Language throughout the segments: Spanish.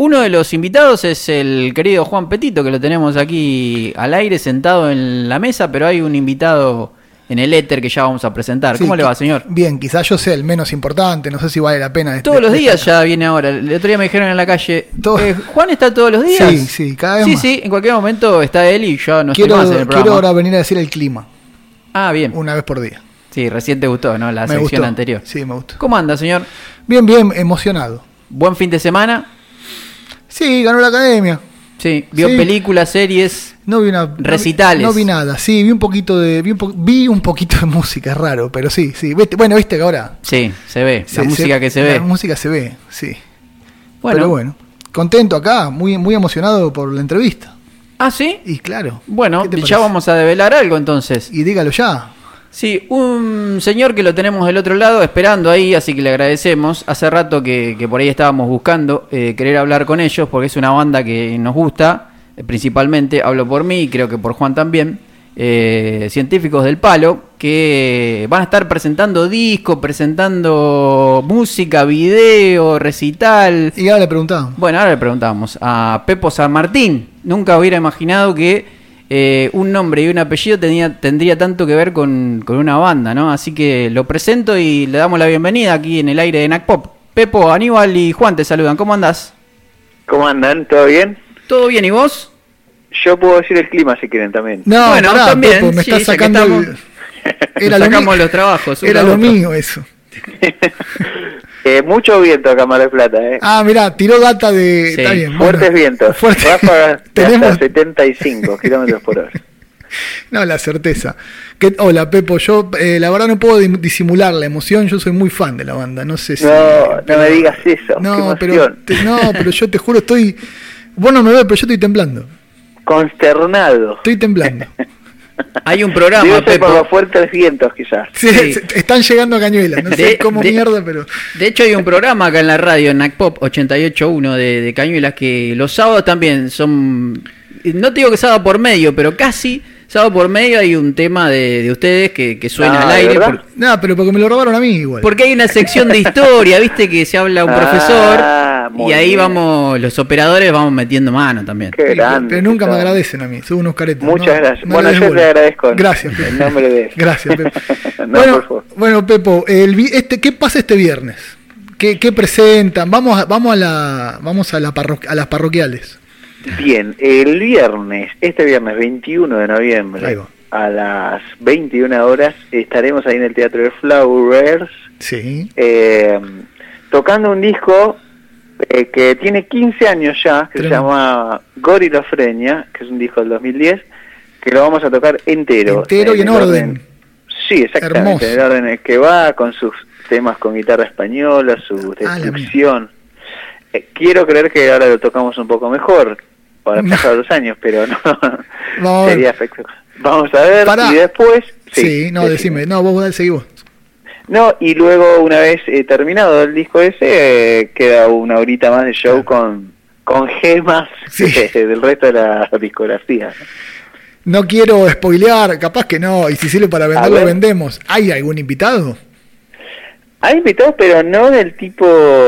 Uno de los invitados es el querido Juan Petito, que lo tenemos aquí al aire, sentado en la mesa, pero hay un invitado en el éter que ya vamos a presentar. ¿Cómo le va, señor? Bien, quizás yo sea el menos importante, no sé si vale la pena. Todos los días ya viene ahora. El otro día me dijeron en la calle, ¿Juan está todos los días? Sí, cada vez más. Sí, en cualquier momento está él y yo no estoy más en el programa. Quiero ahora venir a decir el clima. Ah, bien. Una vez por día. Sí, recién te gustó, ¿no? La sección anterior. Sí, me gustó. ¿Cómo anda, señor? Bien, emocionado. ¿Buen fin de semana? Sí, ganó la academia. Sí, ¿vio películas, series? No vi recitales. No vi nada. Sí, vi un poquito de música, es raro, pero sí. Viste que ahora. Sí, se ve. La música que se ve. La música se ve, sí. Bueno. Pero bueno, contento acá, muy emocionado por la entrevista. ¿Ah, sí? Y claro. Bueno, ya vamos a develar algo entonces. Y dígalo ya. Sí, un señor que lo tenemos del otro lado esperando ahí, así que le agradecemos. Hace rato que por ahí estábamos buscando querer hablar con ellos, porque es una banda que nos gusta, principalmente, hablo por mí y creo que por Juan también, Científicos del Palo, que van a estar presentando disco, presentando música, video, recital. Y ahora le preguntamos. Bueno, ahora le preguntamos a Pepo San Martín. Nunca hubiera imaginado que un nombre y un apellido tendría tanto que ver con una banda, ¿no? Así que lo presento y le damos la bienvenida aquí en el aire de NACPOP. Pepo, Aníbal y Juan te saludan. ¿Cómo andás? ¿Cómo andan? ¿Todo bien? ¿Todo bien? ¿Y vos? Yo puedo decir el clima si quieren también. No, bueno, también. Pepo, me está sacando sacamos los trabajos. Era lo mío eso. Mucho viento acá en Mar del Plata, Ah, mirá, tiró data de... Sí. Está bien, fuertes vientos. Ráfagas hasta 75 kilómetros por hora. No, la certeza. Hola, Pepo, yo la verdad no puedo disimular la emoción, yo soy muy fan de la banda, no sé si... No me digas eso. No, pero yo te juro, vos no me ves, pero yo estoy temblando. Consternado. Estoy temblando. Hay un programa, Pepo, por los fuertes vientos, quizás. Sí. Están llegando a Cañuelas, no sé cómo mierda, pero... De hecho, hay un programa acá en la radio, en NACPOP 88.1 de Cañuelas, que los sábados también son... No te digo que sábado por medio, pero casi sábado por medio hay un tema de ustedes que suena al aire. No, pero porque me lo robaron a mí igual. Porque hay una sección de historia, viste, que se habla un profesor y ahí bien. Vamos, los operadores vamos metiendo mano también. Qué grande, pero nunca me agradecen a mí, son unos caretas. Muchas gracias. Bueno, yo te agradezco. Gracias, Pepo. En nombre de... Gracias, Pepo. Bueno, Pepo, ¿qué pasa este viernes? ¿Qué presentan? Vamos a las parroquiales. Bien, este viernes 21 de noviembre, a las 21 horas, estaremos ahí en el Teatro de Flowers, sí. Tocando un disco que tiene 15 años ya, que se llama Gorilofrenia, que es un disco del 2010, que lo vamos a tocar entero. Entero y en orden. Sí, exactamente, en el orden que va, con sus temas con guitarra española, su descripción. Quiero creer que ahora lo tocamos un poco mejor, para pasar los años, pero no sería espectacular. Vamos a ver, y después... decime, vos seguí vos. No, y luego una vez terminado el disco ese, queda una horita más de show con gemas del resto de la discografía. No quiero spoilear, capaz que no, y si sirve para venderlo, vendemos. ¿Hay algún invitado? Hay invitados, pero no del tipo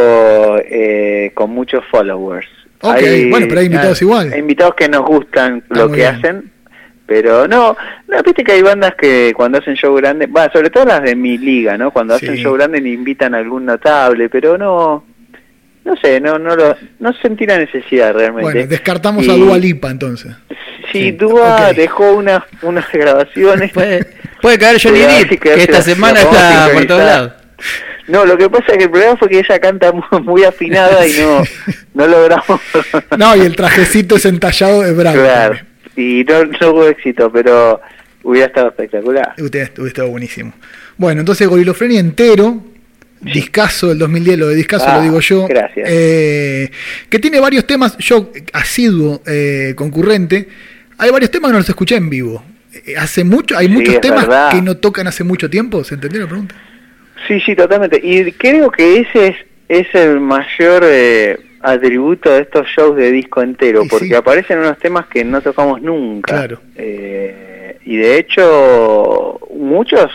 con muchos followers. Pero hay invitados igual. Hay invitados que nos gustan lo que hacen, pero no, viste que hay bandas que cuando hacen show grande, sobre todo las de mi liga, ¿no? Cuando hacen show grande le invitan a algún notable, pero no sé, no sentí la necesidad realmente. Bueno, descartamos a Dua Lipa entonces. Sí, Dua dejó unas grabaciones. Puede caer Johnny Depp, que esta semana está por todos lados. No, lo que pasa es que el problema fue que ella canta muy afinada y no logramos. No, y el trajecito es entallado de bravo. Claro, y no hubo éxito, pero hubiera estado espectacular. Hubiera estado buenísimo. Bueno, entonces Gorilofrenia entero, discazo del 2010, lo de discazo lo digo yo. Gracias. Que tiene varios temas, yo asiduo concurrente, hay varios temas que no los escuché en vivo. Hay muchos temas que no tocan hace mucho tiempo, ¿se entendió la pregunta? Sí, totalmente. Y creo que ese es el mayor atributo de estos shows de disco entero, porque aparecen unos temas que no tocamos nunca. Claro. Y de hecho, muchos,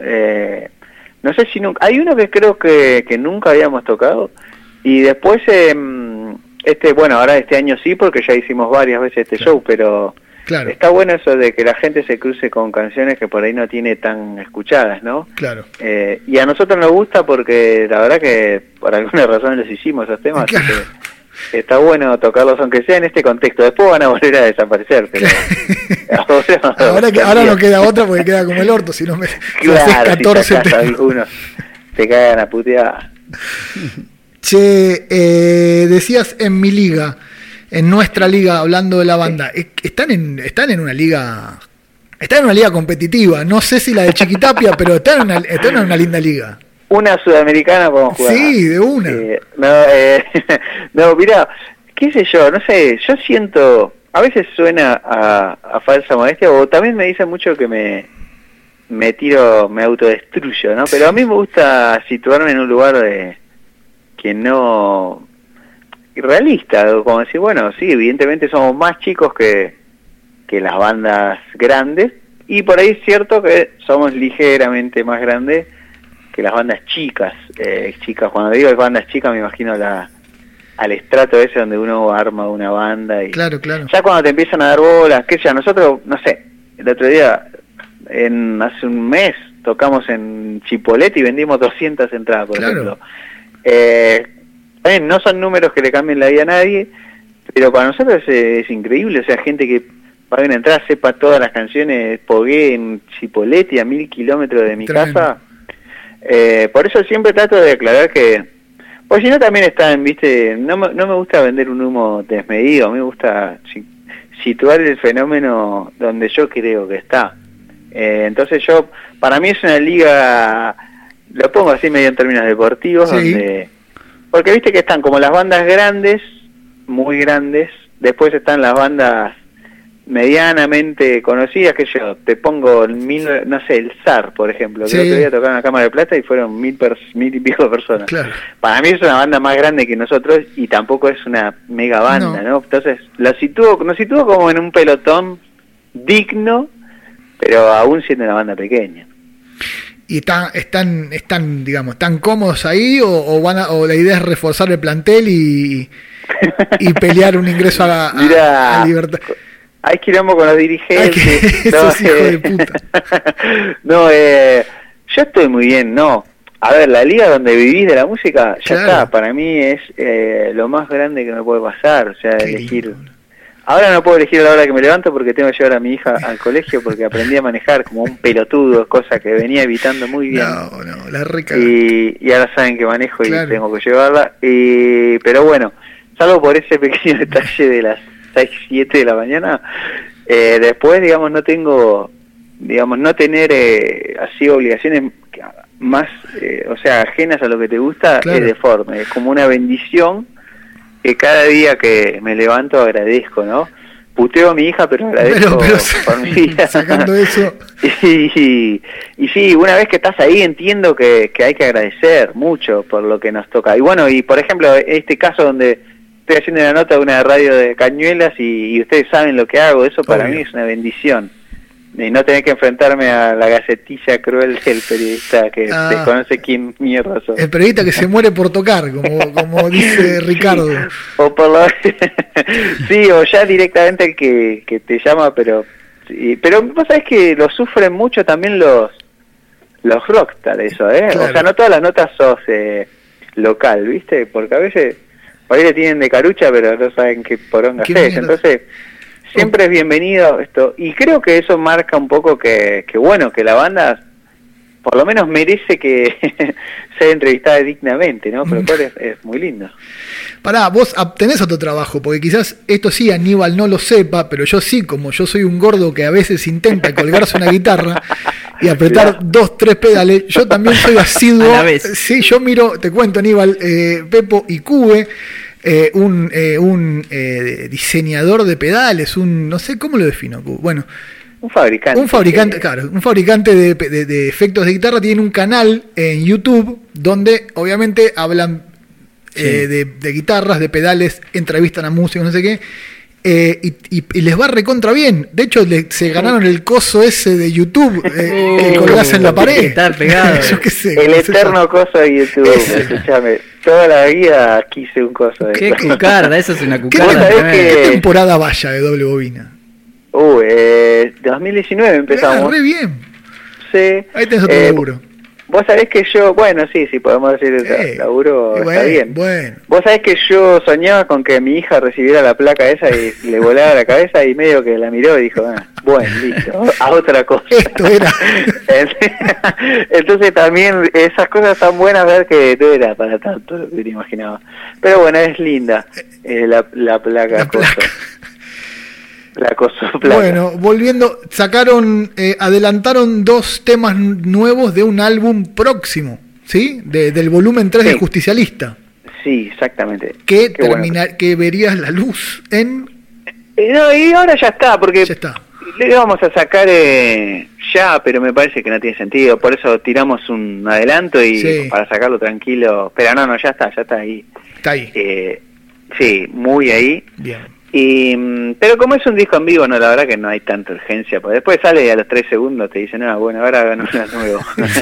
no sé si nunca... Hay uno que creo que nunca habíamos tocado, y después bueno, ahora este año sí, porque ya hicimos varias veces este show, pero está bueno eso de que la gente se cruce con canciones que por ahí no tiene tan escuchadas, ¿no? Claro. Y a nosotros nos gusta porque la verdad que por alguna razón les hicimos esos temas, así que está bueno tocarlos aunque sea en este contexto. Después van a volver a desaparecer, pero ahora no queda otra porque queda como el orto, si no me claro, 14 si algunos te cagan a putear. Che, decías en mi liga, en nuestra liga, hablando de la banda, están en una liga competitiva, no sé si la de Chiquitapia, pero están en una linda liga. Una sudamericana podemos jugar. Sí, de una. No, mirá, qué sé yo, no sé, yo siento, a veces suena a falsa modestia, o también me dicen mucho que me tiro, me autodestruyo, ¿no? Pero a mí me gusta situarme en un lugar que no realista, como decir, bueno, sí, evidentemente somos más chicos que las bandas grandes, y por ahí es cierto que somos ligeramente más grandes que las bandas chicas. Cuando digo bandas chicas me imagino al estrato ese donde uno arma una banda y claro. Ya cuando te empiezan a dar bolas, que ya nosotros, no sé, el otro día, hace un mes, tocamos en Chipolete y vendimos 200 entradas, por ejemplo. No son números que le cambien la vida a nadie, pero para nosotros es increíble, o sea, gente que paga una entrada, sepa todas las canciones, Pogué en Chipolete a 1000 kilómetros de mi casa. Por eso siempre trato de aclarar que, pues si no también están, viste, no me gusta vender un humo desmedido, a mí me gusta situar el fenómeno donde yo creo que está. Entonces para mí es una liga, lo pongo así medio en términos deportivos, donde, porque viste que están como las bandas grandes, muy grandes, después están las bandas medianamente conocidas, que yo te pongo no sé, el Zar, por ejemplo, que el otro día tocaron en la Cámara de Plata y fueron 1000 y pico de personas. Claro. Para mí es una banda más grande que nosotros y tampoco es una mega banda, ¿no? Entonces nos sitúo como en un pelotón digno, pero aún siendo una banda pequeña. ¿Y están digamos, tan cómodos ahí o la idea es reforzar el plantel y pelear un ingreso a Libertad? Hay quilombo con los dirigentes. Esos hijos de puta. Yo estoy muy bien, no. A ver, la liga donde vivís de la música, ya está. Para mí es lo más grande que me puede pasar. O sea, elegir. Lindo. Ahora no puedo elegir a la hora que me levanto porque tengo que llevar a mi hija al colegio porque aprendí a manejar como un pelotudo, cosa que venía evitando muy bien. No, la reca. Y ahora saben que manejo y tengo que llevarla. Pero bueno, salvo por ese pequeño detalle de las 6, 7 de la mañana, después, digamos, no tengo, no tener así obligaciones más, o sea, ajenas a lo que te gusta, es deforme, es como una bendición que cada día que me levanto agradezco, ¿no? Puteo a mi hija, pero agradezco por mi vida. Sacando eso. Y sí, una vez que estás ahí entiendo que hay que agradecer mucho por lo que nos toca. Y bueno, y por ejemplo, este caso donde estoy haciendo una nota de una radio de Cañuelas y ustedes saben lo que hago, eso para mí es una bendición. Y no tener que enfrentarme a la gacetilla cruel del periodista que desconoce quién mierda son. El periodista que se muere por tocar, como dice Ricardo. O por sí, o ya directamente el que te llama, pero vos sabés que lo sufren mucho también los rockstar, eso, Claro. O sea, no todas las notas sos local, ¿viste? Porque a veces por ahí le tienen de carucha, pero no saben qué poronga es. Entonces, siempre es bienvenido esto. Y creo que eso marca un poco que bueno, que la banda por lo menos merece que sea entrevistada dignamente, ¿no? Pero es muy lindo. Pará, vos tenés otro trabajo, porque quizás esto sí Aníbal no lo sepa, pero yo sí, como yo soy un gordo que a veces intenta colgarse una guitarra y apretar 2, 3 pedales, yo también soy asiduo. A la vez. Sí, yo miro, te cuento Aníbal, Pepo y Cube, un diseñador de pedales, no sé cómo lo defino, Cube. Bueno, un fabricante, claro, un fabricante de efectos de guitarra, tiene un canal en YouTube donde obviamente hablan de guitarras, de pedales, entrevistan a músicos, no sé qué, y les va recontra bien. De hecho, se ganaron el coso ese de YouTube que colgás en la pared. Estar pegado. Yo qué sé, el eterno coso de YouTube, escúchame. toda la vida quise un coso de ¿Qué eso. cucarda? Eso es una cucarda. ¿Qué temporada vaya de Doble Bobina? 2019 empezamos. Re bien. Sí. Ahí tenés otro laburo. Vos sabés que yo, bueno, sí, podemos decir el laburo está bien. Bueno. Vos sabés que yo soñaba con que mi hija recibiera la placa esa y le volara la cabeza y medio que la miró y dijo, bueno, listo, a otra cosa. Esto era. Entonces también esas cosas tan buenas ver que no era para tanto lo que te imaginaba. Pero bueno, es linda la placa. La placa. La cosa placa. Bueno, volviendo, adelantaron 2 temas nuevos de un álbum próximo, ¿sí? Del volumen 3 de Justicialista. Sí, exactamente. Que verías la luz en... No, y ahora ya está, porque ya está. Le vamos a sacar ya, pero me parece que no tiene sentido, por eso tiramos un adelanto y para sacarlo tranquilo, pero no, ya está ahí. Está ahí. Sí, muy ahí. Bien. Pero como es un disco en vivo, no, la verdad que no hay tanta urgencia, porque después sale y a los 3 segundos te dicen, bueno, ahora hagan una nuevo.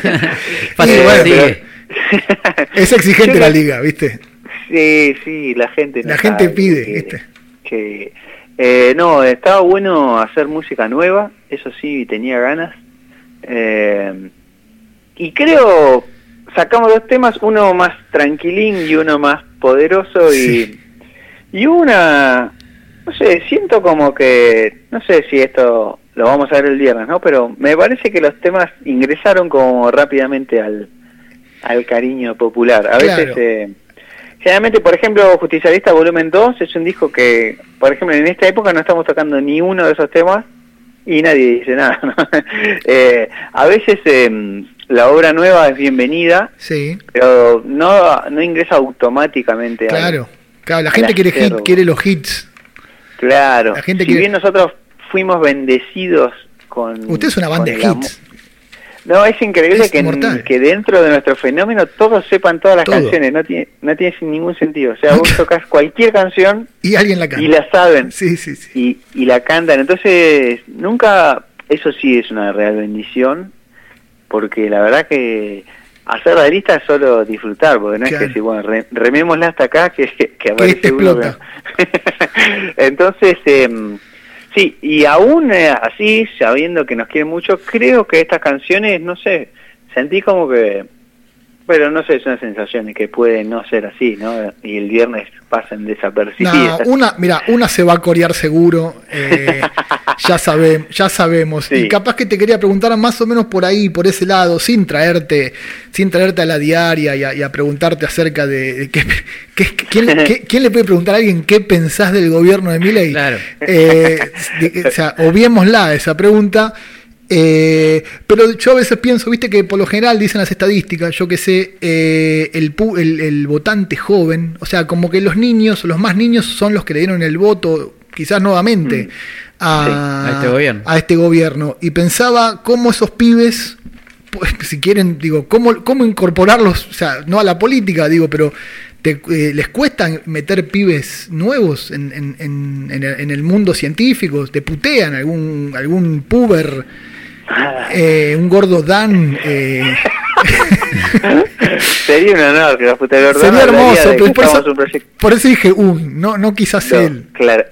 Es exigente la liga, ¿viste? Sí, la gente pide, ¿viste? No, estaba bueno hacer música nueva, eso sí, tenía ganas. Y creo, sacamos 2 temas, uno más tranquilín y uno más poderoso, y no sé, siento como que, no sé si esto lo vamos a ver el viernes, ¿no? Pero me parece que los temas ingresaron como rápidamente al cariño popular. A veces, generalmente, por ejemplo, Justicialista Volumen 2 es un disco que, por ejemplo, en esta época no estamos tocando ni uno de esos temas y nadie dice nada, ¿no? A veces la obra nueva es bienvenida, pero no ingresa automáticamente. Claro, la gente quiere los hits. Claro, bien nosotros fuimos bendecidos con... Usted es una banda de hits. No, es increíble que dentro de nuestro fenómeno todos sepan todas las canciones, no tiene ningún sentido. O sea, vos tocas cualquier canción y alguien la canta. Y la saben. Sí. Y la cantan. Entonces, nunca... Eso sí es una real bendición, porque la verdad que hacer la lista es solo disfrutar, porque no es que decir, bueno, remémosla hasta acá, que aparece uno. Entonces, sí, y aún así, sabiendo que nos quieren mucho, creo que estas canciones, no sé, sentí como que, pero no sé, es una sensación que puede no ser así, ¿no? Y el viernes pasen desapercibidas. Una se va a corear seguro, ya sabemos. Y capaz que te quería preguntar más o menos por ahí, por ese lado, sin traerte a la diaria y a preguntarte acerca de ¿quién le puede preguntar a alguien qué pensás del gobierno de Milei? Claro. O sea, obviémosla esa pregunta. Pero yo a veces pienso, viste que por lo general dicen las estadísticas, yo que sé, el votante joven, o sea, como que los más niños son los que le dieron el voto, quizás nuevamente, a este gobierno. Y pensaba cómo esos pibes, pues, si quieren, digo, cómo incorporarlos, o sea, no a la política, digo, pero les cuesta meter pibes nuevos en el mundo científico, te putean algún puber. Un gordo Dan sería un honor que los puteara. Sería hermoso, pero por eso dije no quizás él. Claro.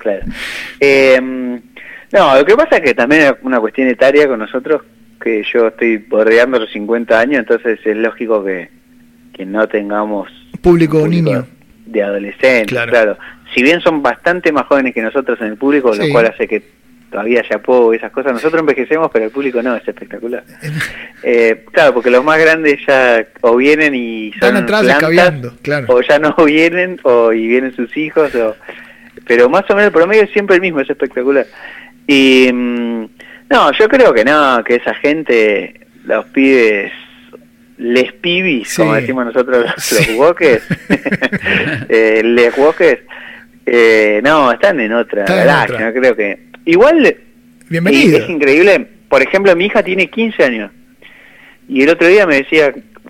No, lo que pasa es que también es una cuestión etaria con nosotros, que yo estoy bordeando los 50 años, entonces es lógico que no tengamos público niño de adolescentes, claro. Si bien son bastante más jóvenes que nosotros en el público, lo cual hace que todavía haya poco esas cosas. Nosotros envejecemos, pero el público no, es espectacular. Claro, porque los más grandes ya o vienen y son plantas, o ya no vienen, y vienen sus hijos, pero más o menos el promedio es siempre el mismo, es espectacular. Y no, yo creo que no, que esa gente, los pibes, les pibis, como decimos nosotros los woques, les woques, no, están en otra galaxia, no creo que... Igual, bienvenido. Es increíble, por ejemplo, mi hija tiene 15 años, y el otro día me decía,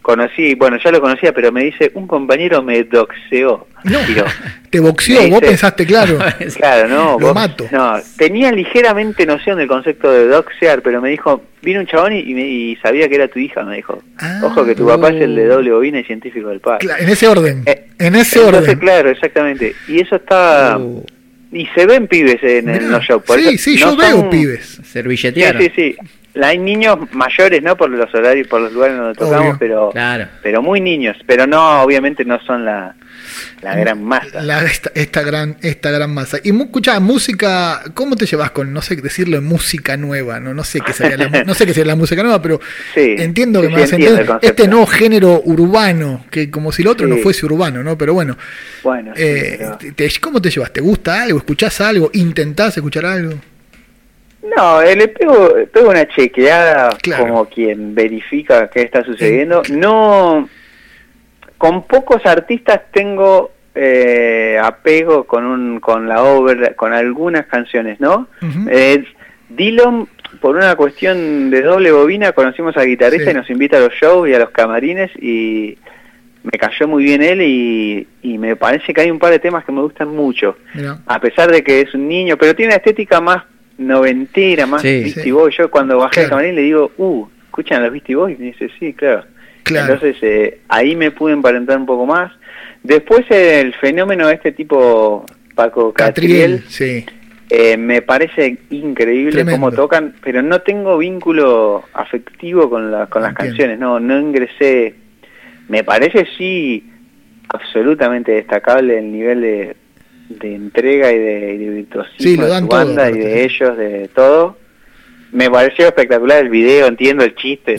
conocí, bueno, ya lo conocía, pero me dice, un compañero me doxeó. No, Tiro. te boxeó, vos pensaste, claro. Claro, no, lo mato. No, tenía ligeramente noción del concepto de doxear, pero me dijo, vino un chabón y sabía que era tu hija, me dijo. Ojo que tu papá es el de doble bobina y científico del padre. Claro, en ese orden, entonces, orden. Claro, exactamente. Y eso está... Y se ven pibes en los shows. Sí, yo veo pibes. Servilletearon. Sí. Hay niños mayores, ¿no? Por los horarios, por los lugares donde tocamos, pero muy niños. Pero no, obviamente no son la gran masa. Esta gran masa. Y escuchá, música, ¿cómo te llevas con, no sé decirlo, música nueva? No sé qué sería la música nueva, pero sí, entiendo que me vas a entender. Este nuevo género urbano, que como si lo otro no fuese urbano, ¿no? Pero bueno. ¿Cómo te llevas? ¿Te gusta algo? ¿Escuchás algo? ¿Intentás escuchar algo? No, le pego una chequeada, claro, como quien verifica qué está sucediendo. No, con pocos artistas tengo apego con la obra, con algunas canciones, ¿no? Uh-huh. Dylan, por una cuestión de doble bobina, conocimos al guitarrista y nos invita a los shows y a los camarines y me cayó muy bien él y me parece que hay un par de temas que me gustan mucho, a pesar de que es un niño, pero tiene una estética más noventera, más Beastie Boys. Yo cuando bajé al camarín le digo, ¿escuchan los Beastie Boys? Y me dice, sí, claro. Entonces ahí me pude emparentar un poco más. Después el fenómeno de este tipo, Paco Catriel, me parece increíble cómo tocan, pero no tengo vínculo afectivo con las canciones, no ingresé. Me parece sí absolutamente destacable el nivel de entrega y de virtuosismo de su banda y de ellos, de todo. Me pareció espectacular el video, entiendo el chiste,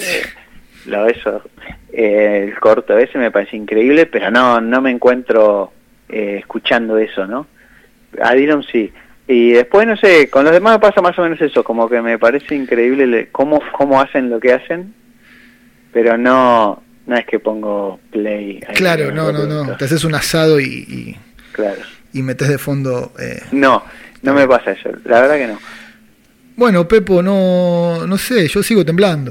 el corto ese me parece increíble, pero no me encuentro escuchando eso, ¿no? A Dylan sí. Y después, no sé, con los demás me pasa más o menos eso, como que me parece increíble cómo hacen lo que hacen, pero no es que pongo play. Claro, no. Te haces un asado y claro. Y metes de fondo... No me pasa eso, la verdad que no. Bueno, Pepo, no sé, yo sigo temblando.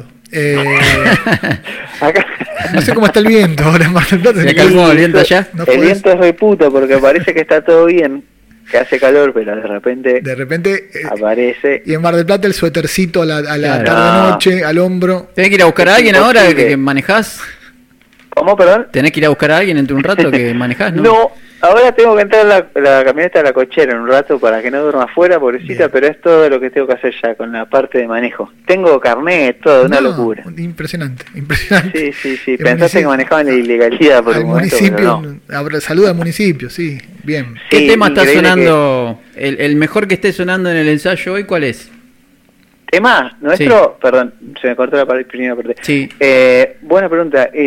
Acá. No sé cómo está el viento ahora en Mar del Plata. ¿Se calmó el viento allá? El viento es reputo porque parece que está todo bien, que hace calor, pero de repente aparece. Y en Mar del Plata el suétercito a la tarde-noche, al hombro. ¿Tenés que ir a buscar a alguien ahora que manejás? ¿Cómo, perdón? ¿Tenés que ir a buscar a alguien dentro de un rato que manejás, no? No, ahora tengo que entrar la camioneta a la cochera en un rato para que no duerma afuera, pobrecita, bien. Pero es todo lo que tengo que hacer ya con la parte de manejo. Tengo carnet, todo, una locura. Impresionante. Sí. Pensaste que manejaban la ilegalidad por un momento, municipio, no. Saluda al municipio, sí, bien. ¿Qué tema está sonando, el mejor que esté sonando en el ensayo hoy, cuál es? ¿Tema nuestro? Sí. Perdón, se me cortó la primera parte. Sí. Buena pregunta. A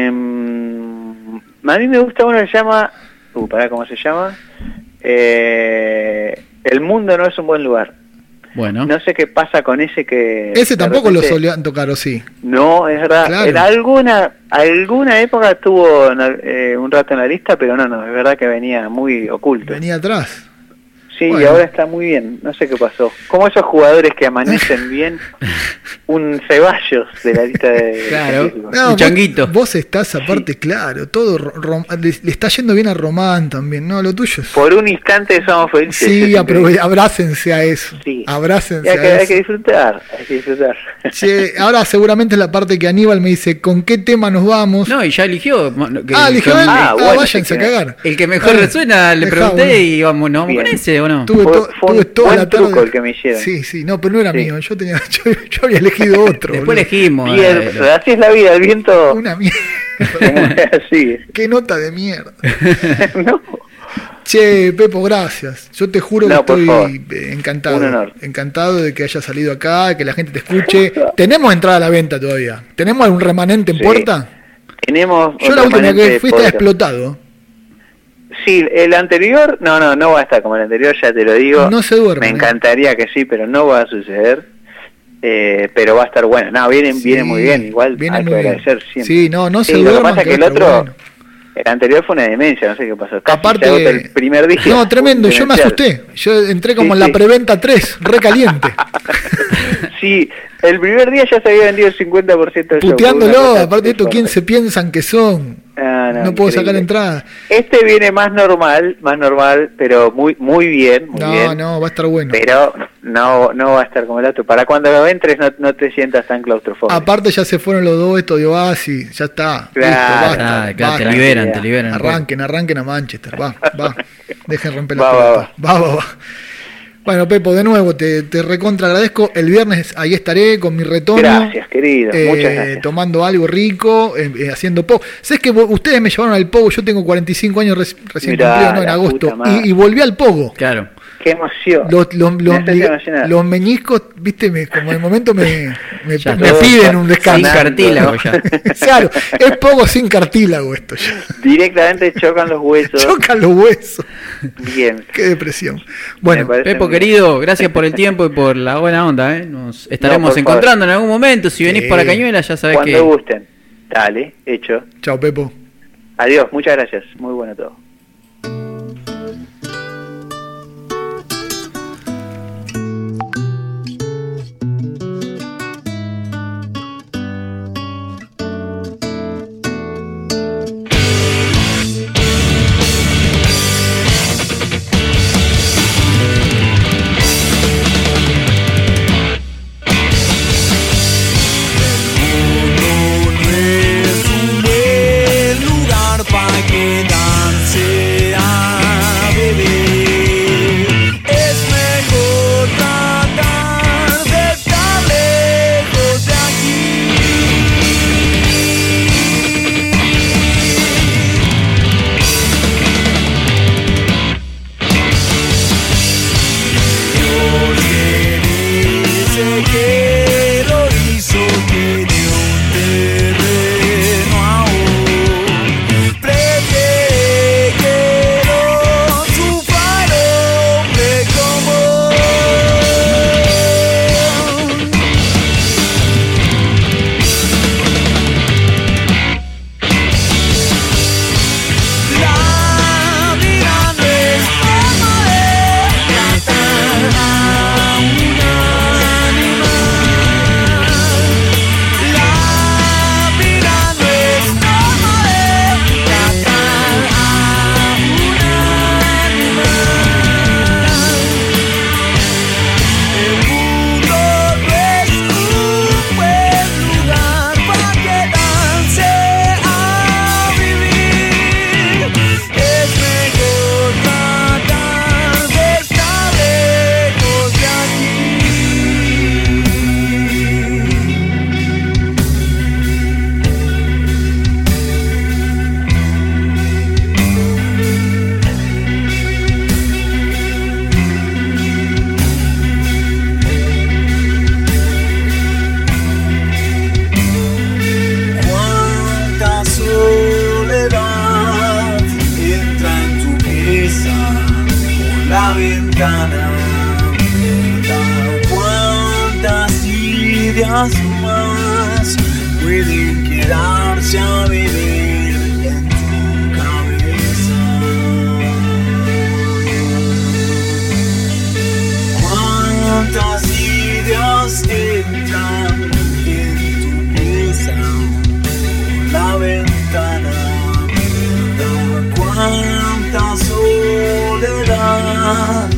mí me gusta uno que se llama... ¿cómo se llama? El mundo no es un buen lugar. Bueno. No sé qué pasa con ese que... Ese tampoco lo solían tocar, ¿o sí? No, es verdad. Claro. En alguna época estuvo un rato en la lista, pero no, es verdad que venía muy oculto. Venía atrás. Sí, bueno. Y ahora está muy bien, no sé qué pasó. Como esos jugadores que amanecen bien, un Ceballos de la lista de... Claro, un Changuito. Vos estás aparte, claro, todo le está yendo bien a Román también, ¿no? Lo tuyo es... Por un instante somos felices. Sí, abrácense a eso. Sí. Abrácense a eso. Hay que disfrutar. Che, ahora seguramente es la parte que Aníbal me dice, ¿con qué tema nos vamos? No, y ya eligió. Eligió él. Bueno, váyanse a cagar. El que mejor resuena, le pregunté y vamos con ese, ¿o no? Tuve toda la tarde. El que me hicieron. Sí, no, pero no era mío. Yo había elegido otro. Después elegimos. Así es la vida, el viento. Una mierda. Así. Qué nota de mierda. No. Che, Pepo, gracias. Yo te juro que estoy encantado. Un honor. Encantado de que hayas salido acá, que la gente te escuche. ¿Tenemos entrada a la venta todavía? ¿Tenemos algún remanente en puerta? Tenemos. Yo la última que fui está explotado. Sí, el anterior, no va a estar como el anterior, ya te lo digo. No se duerme. Me encantaría que sí, pero no va a suceder. Pero va a estar bueno. No, viene muy bien, igual viene hay que agradecer siempre. Sí, no se duerme. Lo que pasa es que el otro... Bueno. El anterior fue una demencia, no sé qué pasó. Casi aparte, se agota el primer día. No, tremendo, yo me asusté. Yo entré como en la preventa 3, recaliente. Sí, el primer día ya se había vendido el 50% del show. Puteándolo, aparte de esto, ¿quién se piensan que son? No puedo sacar entrada. Este viene más normal, pero muy bien. No, va a estar bueno. Pero no va a estar como el otro. Para cuando entres no te sientas tan claustrofóbico. Aparte ya se fueron los dos estos de Oasis, ya está. Claro, basta. Te liberan. Arranquen a Manchester, va. Dejen romper la pelota. Va. Bueno, Pepo, de nuevo te recontra agradezco. El viernes ahí estaré con mi retoño. Gracias, querido. Muchas gracias. Tomando algo rico, haciendo pogo. ¿Sabes que ustedes me llevaron al pogo? Yo tengo 45 años recién cumplido, en agosto. Y volví al pogo. Claro. Qué emoción. Los meñiscos, viste, como de momento me piden un descanso. Sin cartílago ya. Claro, es pogo sin cartílago esto ya. Directamente chocan los huesos. Bien. Qué depresión. Bueno, Pepo, querido, gracias por el tiempo y por la buena onda. Nos estaremos encontrando en algún momento. Si venís para Cañuelas, ya sabés que... Cuando gusten. Dale, hecho. Chao, Pepo. Adiós, muchas gracias. Muy bueno todo. Más pueden quedarse a vivir en tu cabeza. Cuántas ideas entran en tu pieza por la ventana abierta. Cuánta soledad